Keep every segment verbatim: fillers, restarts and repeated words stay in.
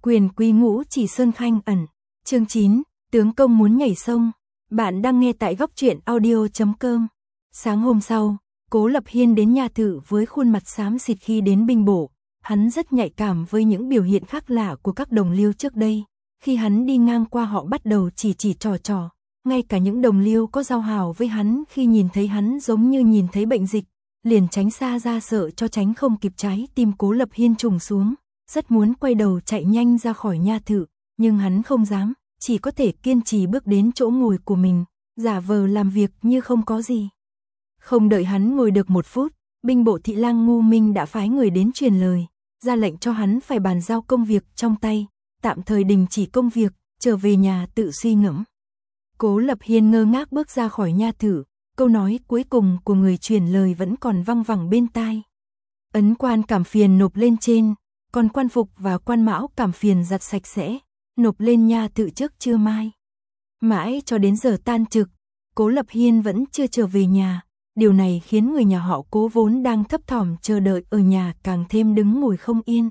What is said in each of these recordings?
Quyền quý ngũ chỉ sơn khanh ẩn. Chương chín, tướng công muốn nhảy sông. Bạn đang nghe tại góc truyện audio chấm com. Sáng hôm sau, Cố Lập Hiên đến nhà Thự với khuôn mặt xám xịt khi đến binh bộ. Hắn rất nhạy cảm với những biểu hiện khác lạ của các đồng liêu trước đây. Khi hắn đi ngang qua họ bắt đầu chỉ chỉ trò trò. Ngay cả những đồng liêu có giao hảo với hắn khi nhìn thấy hắn giống như nhìn thấy bệnh dịch, liền tránh xa ra sợ cho tránh không kịp trái tim Cố Lập Hiên trùng xuống. Rất muốn quay đầu chạy nhanh ra khỏi nha Thự, nhưng hắn không dám, chỉ có thể kiên trì bước đến chỗ ngồi của mình, giả vờ làm việc như không có gì. Không đợi hắn ngồi được một phút, binh bộ thị lang Ngu Minh đã phái người đến truyền lời, ra lệnh cho hắn phải bàn giao công việc trong tay, tạm thời đình chỉ công việc, trở về nhà tự suy ngẫm. Cố Lập Hiên ngơ ngác bước ra khỏi nha Thự, câu nói cuối cùng của người truyền lời vẫn còn văng vẳng bên tai. Ấn quan cảm phiền nộp lên trên, còn quan phục và quan mão cảm phiền giặt sạch sẽ, nộp lên nha Thự trước trưa mai. Mãi cho đến giờ tan trực, Cố Lập Hiên vẫn chưa trở về nhà. Điều này khiến người nhà họ Cố vốn đang thấp thỏm chờ đợi ở nhà càng thêm đứng ngồi không yên.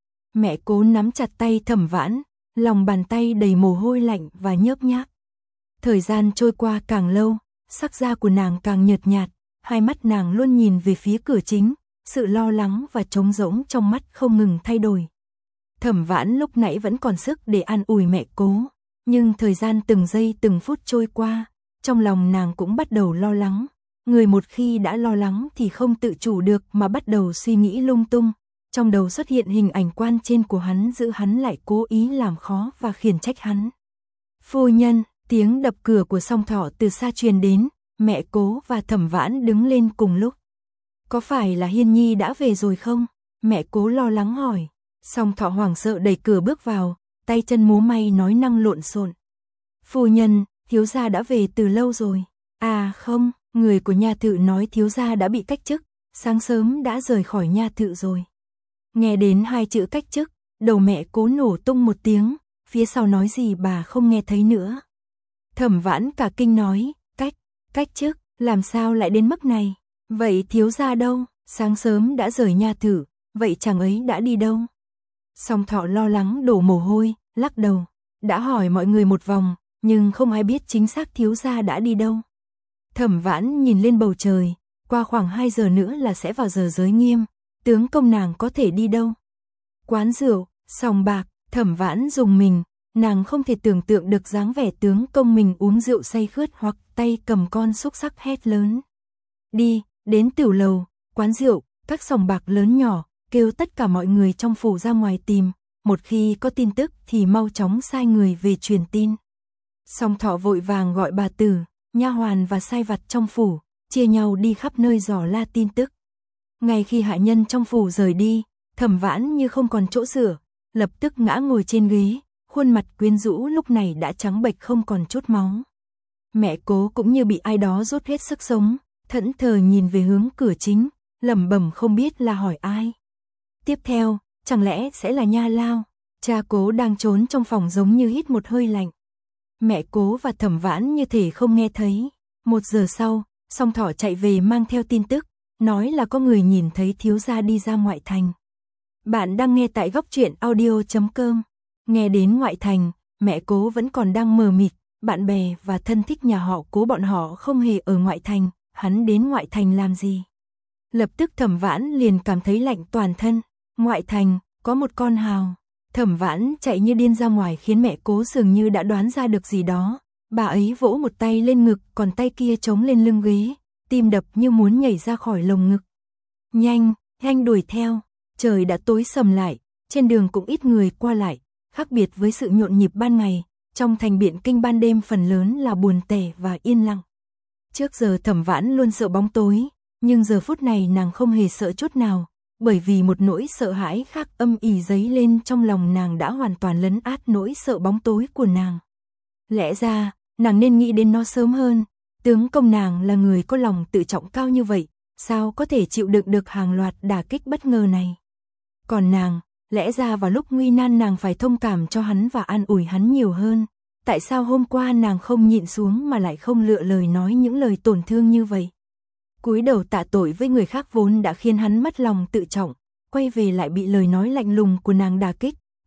Mẹ Cố nắm chặt tay Thẩm Vãn, lòng bàn tay đầy mồ hôi lạnh và nhớp nháp. Thời gian trôi qua càng lâu, sắc da của nàng càng nhợt nhạt, hai mắt nàng luôn nhìn về phía cửa chính, sự lo lắng và trống rỗng trong mắt không ngừng thay đổi. Thẩm Vãn lúc nãy vẫn còn sức để an ủi mẹ Cố, nhưng thời gian từng giây từng phút trôi qua, trong lòng nàng cũng bắt đầu lo lắng. Người một khi đã lo lắng thì không tự chủ được mà bắt đầu suy nghĩ lung tung, trong đầu xuất hiện hình ảnh quan trên của hắn giữ hắn lại cố ý làm khó và khiển trách hắn. Phu nhân, tiếng đập cửa của Song Thọ từ xa truyền đến, mẹ Cố và Thẩm Vãn đứng lên cùng lúc. Có phải là Hiên Nhi đã về rồi không? Mẹ Cố lo lắng hỏi. Song Thọ hoảng sợ đẩy cửa bước vào, tay chân múa may nói năng lộn xộn. Phu nhân, thiếu gia đã về từ lâu rồi. À không, người của nha Thự nói thiếu gia đã bị cách chức, sáng sớm đã rời khỏi nha Thự rồi. Nghe đến hai chữ cách chức, đầu mẹ Cố nổ tung một tiếng, phía sau nói gì bà không nghe thấy nữa. Thẩm Vãn cả kinh nói, cách, cách chức, làm sao lại đến mức này? Vậy thiếu gia đâu? Sáng sớm đã rời nha Thự, vậy chàng ấy đã đi đâu? Song Thọ lo lắng đổ mồ hôi, lắc đầu, đã hỏi mọi người một vòng, nhưng không ai biết chính xác thiếu gia đã đi đâu. Thẩm Vãn nhìn lên bầu trời, qua khoảng hai giờ nữa là sẽ vào giờ giới nghiêm, tướng công nàng có thể đi đâu? Quán rượu, sòng bạc. Thẩm Vãn dùng mình, nàng không thể tưởng tượng được dáng vẻ tướng công mình uống rượu say khướt hoặc tay cầm con xúc sắc hét lớn. Đi, đến tiểu lầu, quán rượu, các sòng bạc lớn nhỏ, kêu tất cả mọi người trong phủ ra ngoài tìm, một khi có tin tức thì mau chóng sai người về truyền tin. Song Thọ vội vàng gọi bà tử, nha hoàn và sai vặt trong phủ, chia nhau đi khắp nơi dò la tin tức. Ngay khi hạ nhân trong phủ rời đi, Thẩm Vãn như không còn chỗ dựa, lập tức ngã ngồi trên ghế, khuôn mặt quyến rũ lúc này đã trắng bệch không còn chút máu. Mẹ Cố cũng như bị ai đó rút hết sức sống, thẫn thờ nhìn về hướng cửa chính, lẩm bẩm không biết là hỏi ai. Tiếp theo, chẳng lẽ sẽ là Nha Lao? Cha Cố đang trốn trong phòng giống như hít một hơi lạnh. Mẹ Cố và Thẩm Vãn như thể không nghe thấy. Một giờ sau, Song Thọ chạy về mang theo tin tức, nói là có người nhìn thấy thiếu gia đi ra ngoại thành. Bạn đang nghe tại góc truyện audio chấm com. Nghe đến ngoại thành, mẹ Cố vẫn còn đang mờ mịt, bạn bè và thân thích nhà họ Cố bọn họ không hề ở ngoại thành, hắn đến ngoại thành làm gì? Lập tức Thẩm Vãn liền cảm thấy lạnh toàn thân, ngoại thành, có một con hào. Thẩm Vãn chạy như điên ra ngoài khiến mẹ Cố dường như đã đoán ra được gì đó, bà ấy vỗ một tay lên ngực còn tay kia chống lên lưng ghế, tim đập như muốn nhảy ra khỏi lồng ngực. Nhanh, nhanh đuổi theo, trời đã tối sầm lại, trên đường cũng ít người qua lại, khác biệt với sự nhộn nhịp ban ngày, trong thành Biện Kinh ban đêm phần lớn là buồn tẻ và yên lặng. Trước giờ Thẩm Vãn luôn sợ bóng tối, nhưng giờ phút này nàng không hề sợ chút nào, bởi vì một nỗi sợ hãi khác âm ỉ dấy lên trong lòng nàng đã hoàn toàn lấn át nỗi sợ bóng tối của nàng. Lẽ ra, nàng nên nghĩ đến nó sớm hơn, tướng công nàng là người có lòng tự trọng cao như vậy, sao có thể chịu đựng được hàng loạt đả kích bất ngờ này. Còn nàng, lẽ ra vào lúc nguy nan nàng phải thông cảm cho hắn và an ủi hắn nhiều hơn, tại sao hôm qua nàng không nhịn xuống mà lại không lựa lời nói những lời tổn thương như vậy. Cúi đầu tạ tội với người khác vốn đã khiến hắn mất lòng tự trọng, quay về lại bị lời nói lạnh lùng của nàng đả kích,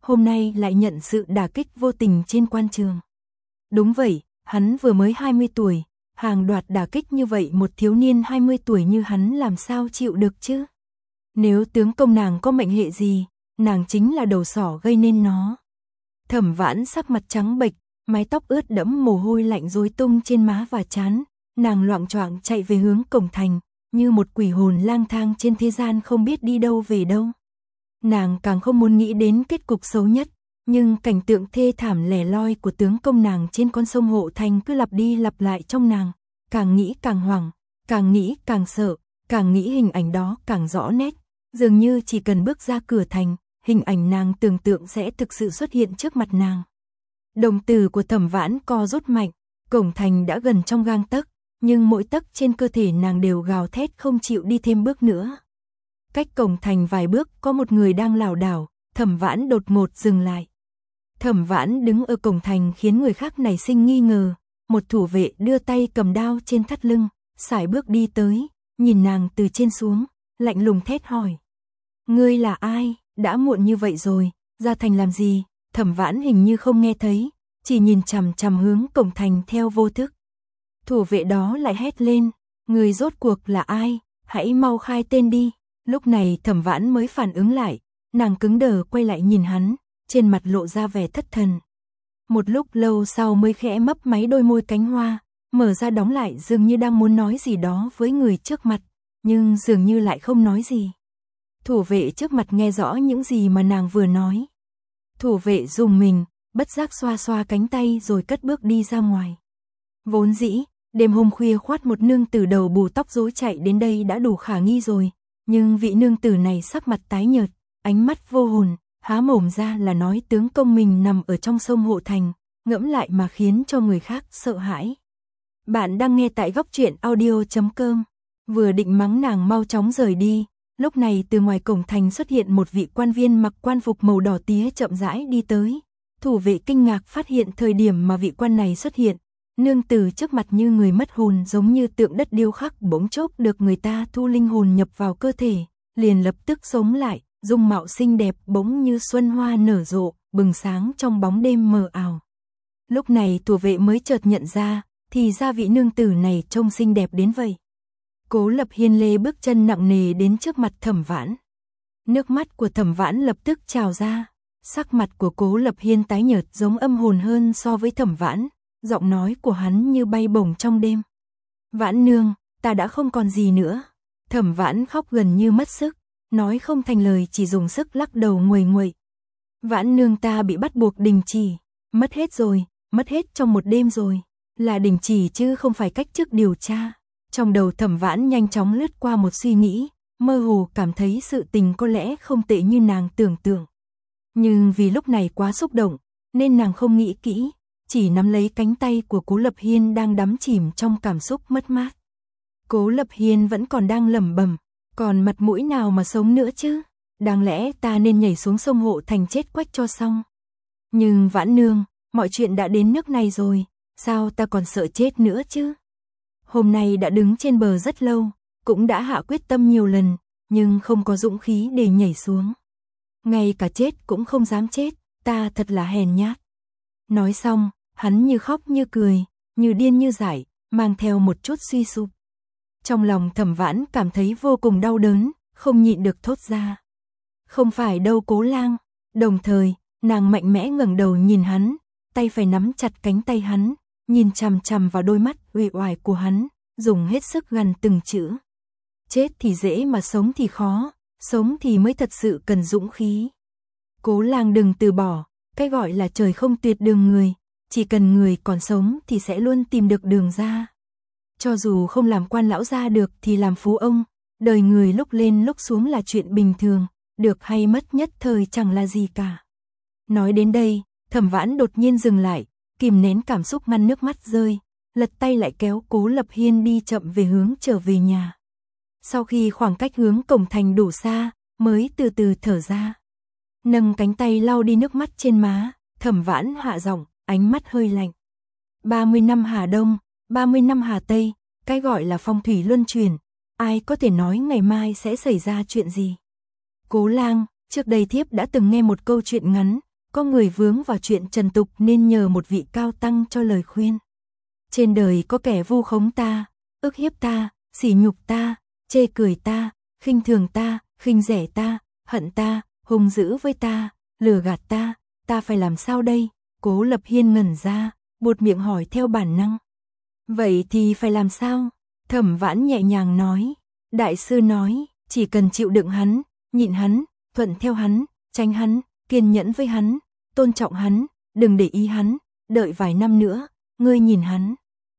hôm nay lại nhận sự đả kích vô tình trên quan trường. Đúng vậy, hắn vừa mới hai mươi tuổi, hàng đoạt đả kích như vậy một thiếu niên hai mươi tuổi như hắn làm sao chịu được chứ? Nếu tướng công nàng có mệnh hệ gì, nàng chính là đầu sỏ gây nên nó. Thẩm Vãn sắc mặt trắng bệch, mái tóc ướt đẫm mồ hôi lạnh rối tung trên má và trán, nàng loạng choạng chạy về hướng cổng thành, như một quỷ hồn lang thang trên thế gian không biết đi đâu về đâu. Nàng càng không muốn nghĩ đến kết cục xấu nhất, nhưng cảnh tượng thê thảm lẻ loi của tướng công nàng trên con sông Hộ Thành cứ lặp đi lặp lại trong nàng, càng nghĩ càng hoảng, càng nghĩ càng sợ, càng nghĩ hình ảnh đó càng rõ nét, dường như chỉ cần bước ra cửa thành, hình ảnh nàng tưởng tượng sẽ thực sự xuất hiện trước mặt nàng. Đồng tử của Thẩm Vãn co rút mạnh, cổng thành đã gần trong gang tấc, nhưng mỗi tấc trên cơ thể nàng đều gào thét không chịu đi thêm bước nữa. Cách cổng thành vài bước có một người đang lảo đảo, Thẩm Vãn đột ngột dừng lại. Thẩm Vãn đứng ở cổng thành khiến người khác nảy sinh nghi ngờ, một thủ vệ đưa tay cầm đao trên thắt lưng, sải bước đi tới, nhìn nàng từ trên xuống, lạnh lùng thét hỏi. Ngươi là ai, đã muộn như vậy rồi, ra thành làm gì? Thẩm Vãn hình như không nghe thấy, chỉ nhìn chằm chằm hướng cổng thành theo vô thức. Thủ vệ đó lại hét lên, người rốt cuộc là ai, hãy mau khai tên đi. Lúc này Thẩm Vãn mới phản ứng lại, nàng cứng đờ quay lại nhìn hắn, trên mặt lộ ra vẻ thất thần. Một lúc lâu sau mới khẽ mấp máy đôi môi cánh hoa, mở ra đóng lại dường như đang muốn nói gì đó với người trước mặt, nhưng dường như lại không nói gì. Thủ vệ trước mặt nghe rõ những gì mà nàng vừa nói. Thủ vệ dùng mình, bất giác xoa xoa cánh tay rồi cất bước đi ra ngoài. Vốn dĩ, đêm hôm khuya khoát một nương tử đầu bù tóc rối chạy đến đây đã đủ khả nghi rồi, nhưng vị nương tử này sắc mặt tái nhợt, ánh mắt vô hồn, há mồm ra là nói tướng công mình nằm ở trong sông Hộ Thành, ngẫm lại mà khiến cho người khác sợ hãi. Bạn đang nghe tại góc truyện audio chấm com, vừa định mắng nàng mau chóng rời đi, lúc này từ ngoài cổng thành xuất hiện một vị quan viên mặc quan phục màu đỏ tía chậm rãi đi tới. Thủ vệ kinh ngạc phát hiện thời điểm mà vị quan này xuất hiện, nương tử trước mặt như người mất hồn, giống như tượng đất điêu khắc bỗng chốc được người ta thu linh hồn nhập vào cơ thể, liền lập tức sống lại, dung mạo xinh đẹp bỗng như xuân hoa nở rộ, bừng sáng trong bóng đêm mờ ảo. Lúc này thủ vệ mới chợt nhận ra, thì ra vị nương tử này trông xinh đẹp đến vậy. Cố Lập Hiên lê bước chân nặng nề đến trước mặt Thẩm Vãn. Nước mắt của Thẩm Vãn lập tức trào ra, sắc mặt của Cố Lập Hiên tái nhợt giống âm hồn hơn so với Thẩm Vãn, giọng nói của hắn như bay bổng trong đêm. Vãn nương, ta đã không còn gì nữa. Thẩm Vãn khóc gần như mất sức, nói không thành lời, chỉ dùng sức lắc đầu nguầy nguậy. Vãn nương, ta bị bắt buộc đình chỉ, mất hết rồi, mất hết trong một đêm rồi, là đình chỉ chứ không phải cách chức điều tra. Trong đầu Thẩm Vãn nhanh chóng lướt qua một suy nghĩ, mơ hồ cảm thấy sự tình có lẽ không tệ như nàng tưởng tượng. Nhưng vì lúc này quá xúc động, nên nàng không nghĩ kỹ, chỉ nắm lấy cánh tay của Cố Lập Hiên đang đắm chìm trong cảm xúc mất mát. Cố Lập Hiên vẫn còn đang lẩm bẩm, còn mặt mũi nào mà sống nữa chứ? Đáng lẽ ta nên nhảy xuống sông Hộ Thành chết quách cho xong. Nhưng Vãn nương, mọi chuyện đã đến nước này rồi, sao ta còn sợ chết nữa chứ? Hôm nay đã đứng trên bờ rất lâu, cũng đã hạ quyết tâm nhiều lần, nhưng không có dũng khí để nhảy xuống. Ngay cả chết cũng không dám chết, ta thật là hèn nhát. Nói xong, hắn như khóc như cười, như điên như dại, mang theo một chút suy sụp. Trong lòng Thẩm Vãn cảm thấy vô cùng đau đớn, không nhịn được thốt ra. Không phải đâu Cố lang. Đồng thời, nàng mạnh mẽ ngẩng đầu nhìn hắn, tay phải nắm chặt cánh tay hắn, nhìn chằm chằm vào đôi mắt uể oải của hắn, dùng hết sức gằn từng chữ. Chết thì dễ mà sống thì khó, sống thì mới thật sự cần dũng khí. Cố lang đừng từ bỏ, cái gọi là trời không tuyệt đường người, chỉ cần người còn sống thì sẽ luôn tìm được đường ra. Cho dù không làm quan lão gia được thì làm phú ông, đời người lúc lên lúc xuống là chuyện bình thường, được hay mất nhất thời chẳng là gì cả. Nói đến đây, Thẩm Vãn đột nhiên dừng lại, kìm nén cảm xúc ngăn nước mắt rơi, lật tay lại kéo Cố Lập Hiên đi chậm về hướng trở về nhà. Sau khi khoảng cách hướng cổng thành đủ xa, mới từ từ thở ra. Nâng cánh tay lau đi nước mắt trên má, Thẩm Vãn hạ giọng, ánh mắt hơi lạnh. ba mươi năm Hà Đông, ba mươi năm Hà Tây, cái gọi là phong thủy luân chuyển, ai có thể nói ngày mai sẽ xảy ra chuyện gì. Cố lang, trước đây thiếp đã từng nghe một câu chuyện ngắn, có người vướng vào chuyện trần tục nên nhờ một vị cao tăng cho lời khuyên. Trên đời có kẻ vu khống ta, ức hiếp ta, sỉ nhục ta, chê cười ta, khinh thường ta, khinh rẻ ta, hận ta, hung dữ với ta, lừa gạt ta, ta phải làm sao đây? Cố Lập Hiên ngẩn ra, buột miệng hỏi theo bản năng. Vậy thì phải làm sao? Thẩm Vãn nhẹ nhàng nói. Đại sư nói, chỉ cần chịu đựng hắn, nhịn hắn, thuận theo hắn, tránh hắn, kiên nhẫn với hắn, tôn trọng hắn, đừng để ý hắn, đợi vài năm nữa, ngươi nhìn hắn.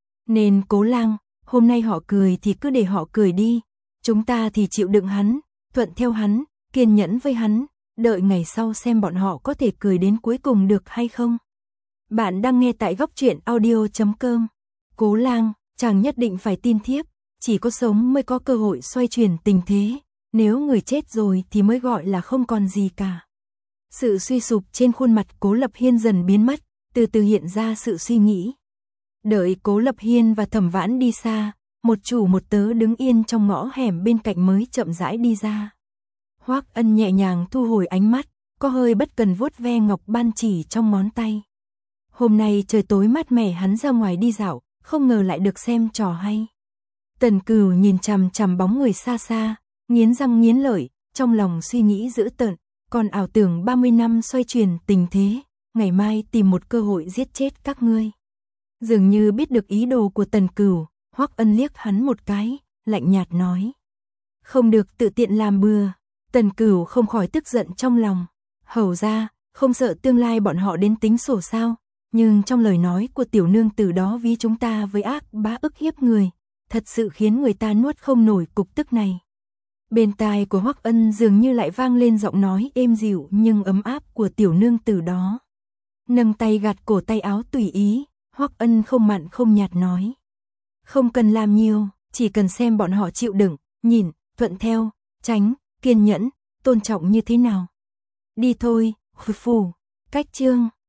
Nên Cố Lang, hôm nay họ cười thì cứ để họ cười đi, chúng ta thì chịu đựng hắn, thuận theo hắn, kiên nhẫn với hắn, đợi ngày sau xem bọn họ có thể cười đến cuối cùng được hay không. Bạn đang nghe tại góc truyện audio chấm com. Cố Lang, chàng nhất định phải tin thiếp, chỉ có sống mới có cơ hội xoay chuyển tình thế, nếu người chết rồi thì mới gọi là không còn gì cả. Sự suy sụp trên khuôn mặt Cố Lập Hiên dần biến mất, từ từ hiện ra sự suy nghĩ. Đợi Cố Lập Hiên và Thẩm Vãn đi xa, một chủ một tớ đứng yên trong ngõ hẻm bên cạnh mới chậm rãi đi ra. Hoắc Ân nhẹ nhàng thu hồi ánh mắt, có hơi bất cần vuốt ve ngọc ban chỉ trong ngón tay. Hôm nay trời tối mát mẻ, hắn ra ngoài đi dạo, không ngờ lại được xem trò hay. Tần Cửu nhìn chằm chằm bóng người xa xa, nghiến răng nghiến lợi, trong lòng suy nghĩ dữ tợn, còn ảo tưởng ba mươi năm xoay chuyển tình thế, ngày mai tìm một cơ hội giết chết các ngươi. Dường như biết được ý đồ của Tần Cửu, Hoắc Ân liếc hắn một cái, lạnh nhạt nói. Không được tự tiện làm bừa. Tần Cửu không khỏi tức giận trong lòng. Hầu ra, không sợ tương lai bọn họ đến tính sổ sao? Nhưng trong lời nói của tiểu nương tử đó ví chúng ta với ác bá ức hiếp người, thật sự khiến người ta nuốt không nổi cục tức này. Bên tai của Hoắc Ân dường như lại vang lên giọng nói êm dịu nhưng ấm áp của tiểu nương tử đó. Nâng tay gạt cổ tay áo tùy ý, Hoắc Ân không mặn không nhạt nói. Không cần làm nhiều, chỉ cần xem bọn họ chịu đựng, nhìn, thuận theo, tránh, kiên nhẫn, tôn trọng như thế nào. Đi thôi, phù phù. Cách chương